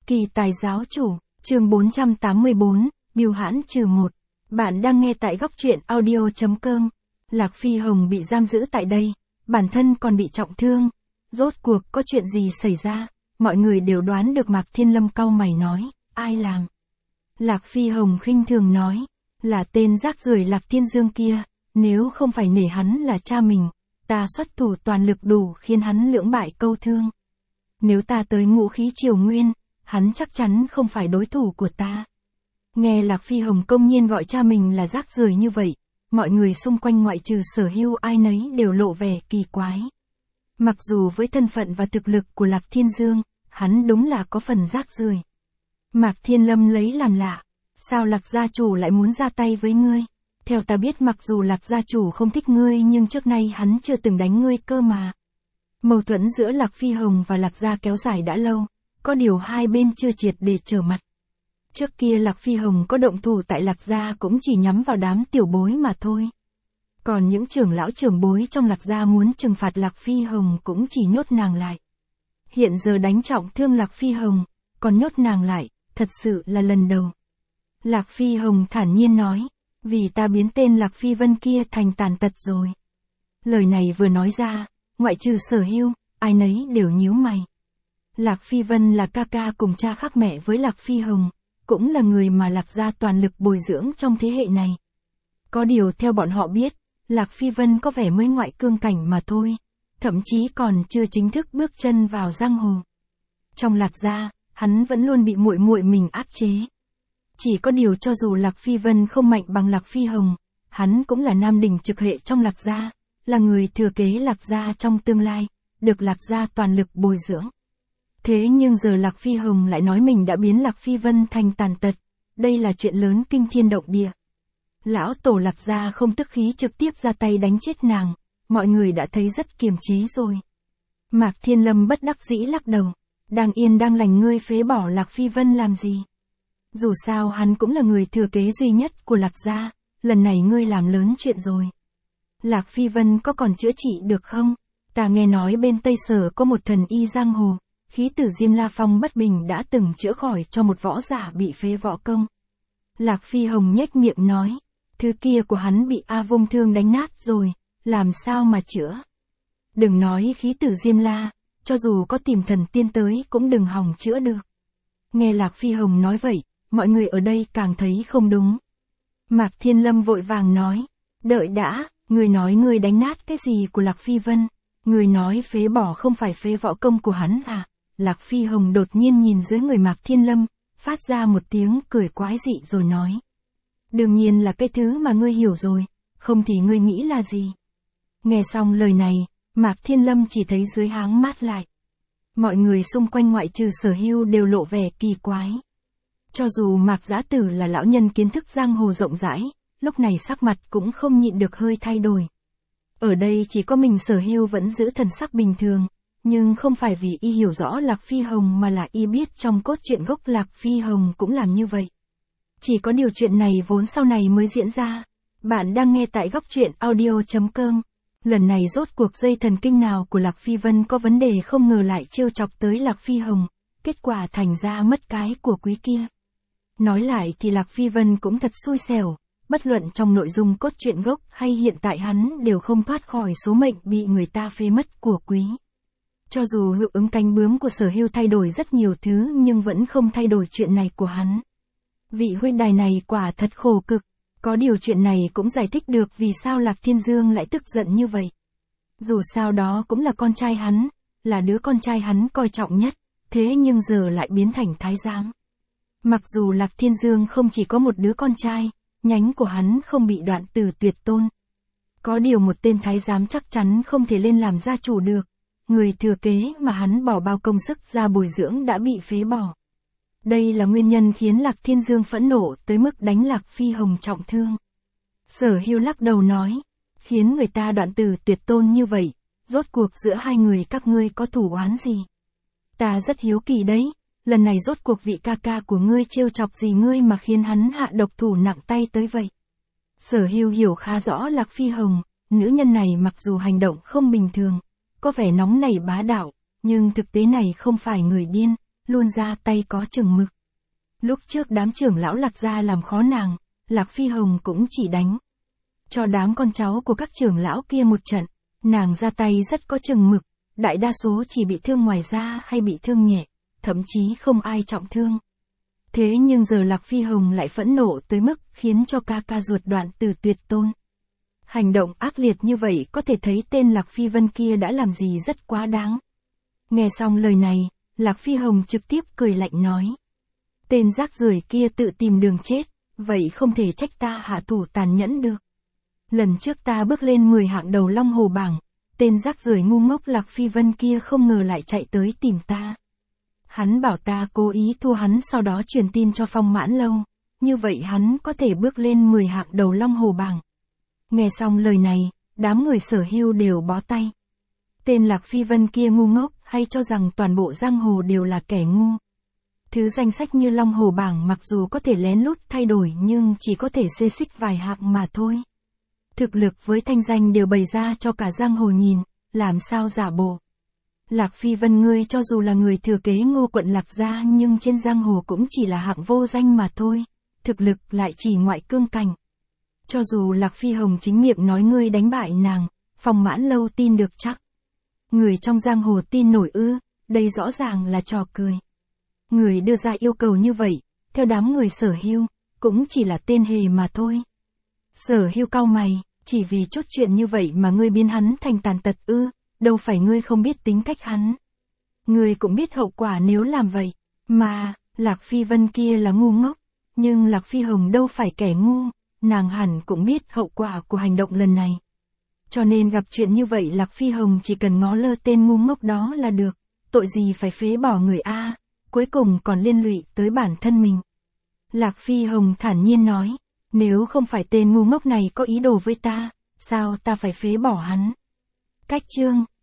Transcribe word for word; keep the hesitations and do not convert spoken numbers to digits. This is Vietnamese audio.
Kỳ tài giáo chủ, chương bốn trăm tám mươi bốn, Bưu hãn trừ một. Bạn đang nghe tại góc truyện audio chấm com. Lạc Phi Hồng bị giam giữ tại đây, bản thân còn bị trọng thương. Rốt cuộc có chuyện gì xảy ra? Mọi người đều đoán được. Mạc Thiên Lâm cau mày nói, ai làm? Lạc Phi Hồng khinh thường nói, là tên rác rưởi Lạc Thiên Dương kia, nếu không phải nể hắn là cha mình, ta xuất thủ toàn lực đủ khiến hắn lưỡng bại câu thương. Nếu ta tới Ngũ Khí Triều Nguyên, hắn chắc chắn không phải đối thủ của ta. Nghe Lạc Phi Hồng công nhiên gọi cha mình là rác rưởi như vậy, mọi người xung quanh ngoại trừ Sở Hưu ai nấy đều lộ vẻ kỳ quái. Mặc dù với thân phận và thực lực của Lạc Thiên Dương, hắn đúng là có phần rác rưởi. Mạc Thiên Lâm lấy làm lạ, sao Lạc gia chủ lại muốn ra tay với ngươi? Theo ta biết mặc dù Lạc gia chủ không thích ngươi nhưng trước nay hắn chưa từng đánh ngươi cơ mà. Mâu thuẫn giữa Lạc Phi Hồng và Lạc gia kéo dài đã lâu, có điều hai bên chưa triệt để trở mặt. Trước kia Lạc Phi Hồng có động thủ tại Lạc gia cũng chỉ nhắm vào đám tiểu bối mà thôi. Còn những trưởng lão trưởng bối trong Lạc gia muốn trừng phạt Lạc Phi Hồng cũng chỉ nhốt nàng lại. Hiện giờ đánh trọng thương Lạc Phi Hồng, còn nhốt nàng lại, thật sự là lần đầu. Lạc Phi Hồng thản nhiên nói, vì ta biến tên Lạc Phi Vân kia thành tàn tật rồi. Lời này vừa nói ra, ngoại trừ Sở Hưu, ai nấy đều nhíu mày. Lạc Phi Vân là ca ca cùng cha khác mẹ với Lạc Phi Hồng, cũng là người mà Lạc gia toàn lực bồi dưỡng trong thế hệ này. Có điều theo bọn họ biết, Lạc Phi Vân có vẻ mới ngoại cương cảnh mà thôi, thậm chí còn chưa chính thức bước chân vào giang hồ. Trong Lạc gia, hắn vẫn luôn bị muội muội mình áp chế. Chỉ có điều cho dù Lạc Phi Vân không mạnh bằng Lạc Phi Hồng, hắn cũng là nam đỉnh trực hệ trong Lạc gia, là người thừa kế Lạc gia trong tương lai, được Lạc gia toàn lực bồi dưỡng. Thế nhưng giờ Lạc Phi Hồng lại nói mình đã biến Lạc Phi Vân thành tàn tật, đây là chuyện lớn kinh thiên động địa. Lão tổ Lạc gia không tức khí trực tiếp ra tay đánh chết nàng, mọi người đã thấy rất kiềm chế rồi. Mạc Thiên Lâm bất đắc dĩ lắc đầu, đang yên đang lành ngươi phế bỏ Lạc Phi Vân làm gì? Dù sao hắn cũng là người thừa kế duy nhất của Lạc gia, lần này ngươi làm lớn chuyện rồi. Lạc Phi Vân có còn chữa trị được không? Ta nghe nói bên Tây Sở có một thần y giang hồ, khí tử Diêm La Phong bất bình đã từng chữa khỏi cho một võ giả bị phế võ công. Lạc Phi Hồng nhếch miệng nói, thứ kia của hắn bị A Vung Thương đánh nát rồi, làm sao mà chữa? Đừng nói khí tử Diêm La, cho dù có tìm thần tiên tới cũng đừng hòng chữa được. Nghe Lạc Phi Hồng nói vậy, mọi người ở đây càng thấy không đúng. Mạc Thiên Lâm vội vàng nói, đợi đã, người nói người đánh nát cái gì của Lạc Phi Vân? Người nói phế bỏ không phải phế võ công của hắn à? Lạc Phi Hồng đột nhiên nhìn dưới người Mạc Thiên Lâm, phát ra một tiếng cười quái dị rồi nói. Đương nhiên là cái thứ mà ngươi hiểu rồi, không thì ngươi nghĩ là gì? Nghe xong lời này, Mạc Thiên Lâm chỉ thấy dưới háng mát lại. Mọi người xung quanh ngoại trừ Sở Hưu đều lộ vẻ kỳ quái. Cho dù Mạc Giã Tử là lão nhân kiến thức giang hồ rộng rãi, lúc này sắc mặt cũng không nhịn được hơi thay đổi. Ở đây chỉ có mình Sở Hưu vẫn giữ thần sắc bình thường, nhưng không phải vì y hiểu rõ Lạc Phi Hồng mà là y biết trong cốt truyện gốc Lạc Phi Hồng cũng làm như vậy. Chỉ có điều chuyện này vốn sau này mới diễn ra. Bạn đang nghe tại góc truyện audio chấm com. Lần này rốt cuộc dây thần kinh nào của Lạc Phi Vân có vấn đề không ngờ lại trêu chọc tới Lạc Phi Hồng, kết quả thành ra mất cái của quý kia. Nói lại thì Lạc Phi Vân cũng thật xui xẻo, bất luận trong nội dung cốt truyện gốc hay hiện tại hắn đều không thoát khỏi số mệnh bị người ta phế mất của quý. Cho dù hiệu ứng cánh bướm của Sở Hưu thay đổi rất nhiều thứ nhưng vẫn không thay đổi chuyện này của hắn. Vị huynh đài này quả thật khổ cực, có điều chuyện này cũng giải thích được vì sao Lạc Thiên Dương lại tức giận như vậy. Dù sao đó cũng là con trai hắn, là đứa con trai hắn coi trọng nhất, thế nhưng giờ lại biến thành thái giám. Mặc dù Lạc Thiên Dương không chỉ có một đứa con trai, nhánh của hắn không bị đoạn từ tuyệt tôn. Có điều một tên thái giám chắc chắn không thể lên làm gia chủ được, người thừa kế mà hắn bỏ bao công sức ra bồi dưỡng đã bị phế bỏ. Đây là nguyên nhân khiến Lạc Thiên Dương phẫn nộ tới mức đánh Lạc Phi Hồng trọng thương. Sở Hưu lắc đầu nói, khiến người ta đoạn từ tuyệt tôn như vậy, rốt cuộc giữa hai người các ngươi có thủ oán gì? Ta rất hiếu kỳ đấy, lần này rốt cuộc vị ca ca của ngươi trêu chọc gì ngươi mà khiến hắn hạ độc thủ nặng tay tới vậy? Sở Hưu hiểu khá rõ Lạc Phi Hồng, nữ nhân này mặc dù hành động không bình thường, có vẻ nóng nảy bá đạo, nhưng thực tế này không phải người điên, luôn ra tay có chừng mực. Lúc trước đám trưởng lão Lạc gia làm khó nàng, Lạc Phi Hồng cũng chỉ đánh cho đám con cháu của các trưởng lão kia một trận, nàng ra tay rất có chừng mực, đại đa số chỉ bị thương ngoài da hay bị thương nhẹ, thậm chí không ai trọng thương. Thế nhưng giờ Lạc Phi Hồng lại phẫn nộ tới mức khiến cho ca ca ruột đoạn từ tuyệt tôn. Hành động ác liệt như vậy có thể thấy tên Lạc Phi Vân kia đã làm gì rất quá đáng. Nghe xong lời này, Lạc Phi Hồng trực tiếp cười lạnh nói. Tên rác rưởi kia tự tìm đường chết, vậy không thể trách ta hạ thủ tàn nhẫn được. Lần trước ta bước lên mười hạng đầu Long Hồ bảng, tên rác rưởi ngu ngốc Lạc Phi Vân kia không ngờ lại chạy tới tìm ta. Hắn bảo ta cố ý thua hắn, sau đó truyền tin cho Phong Mãn Lâu, như vậy hắn có thể bước lên mười hạng đầu Long Hồ bảng. Nghe xong lời này, đám người Sở Hưu đều bó tay. Tên Lạc Phi Vân kia ngu ngốc hay cho rằng toàn bộ giang hồ đều là kẻ ngu. Thứ danh sách như Long Hồ bảng mặc dù có thể lén lút thay đổi nhưng chỉ có thể xê xích vài hạng mà thôi. Thực lực với thanh danh đều bày ra cho cả giang hồ nhìn, làm sao giả bộ. Lạc Phi Vân ngươi cho dù là người thừa kế Ngô quận Lạc gia nhưng trên giang hồ cũng chỉ là hạng vô danh mà thôi, thực lực lại chỉ ngoại cương cảnh. Cho dù Lạc Phi Hồng chính miệng nói ngươi đánh bại nàng, Phong Mãn Lâu tin được chắc. Người trong giang hồ tin nổi ư, đây rõ ràng là trò cười. Người đưa ra yêu cầu như vậy, theo đám người Sở Hưu, cũng chỉ là tên hề mà thôi. Sở Hưu cau mày, chỉ vì chút chuyện như vậy mà ngươi biến hắn thành tàn tật ư, đâu phải ngươi không biết tính cách hắn. Ngươi cũng biết hậu quả nếu làm vậy, mà, Lạc Phi Vân kia là ngu ngốc, nhưng Lạc Phi Hồng đâu phải kẻ ngu, nàng hẳn cũng biết hậu quả của hành động lần này. Cho nên gặp chuyện như vậy Lạc Phi Hồng chỉ cần ngó lơ tên ngu ngốc đó là được, tội gì phải phế bỏ người A, cuối cùng còn liên lụy tới bản thân mình. Lạc Phi Hồng thản nhiên nói, nếu không phải tên ngu ngốc này có ý đồ với ta, sao ta phải phế bỏ hắn? Cách chương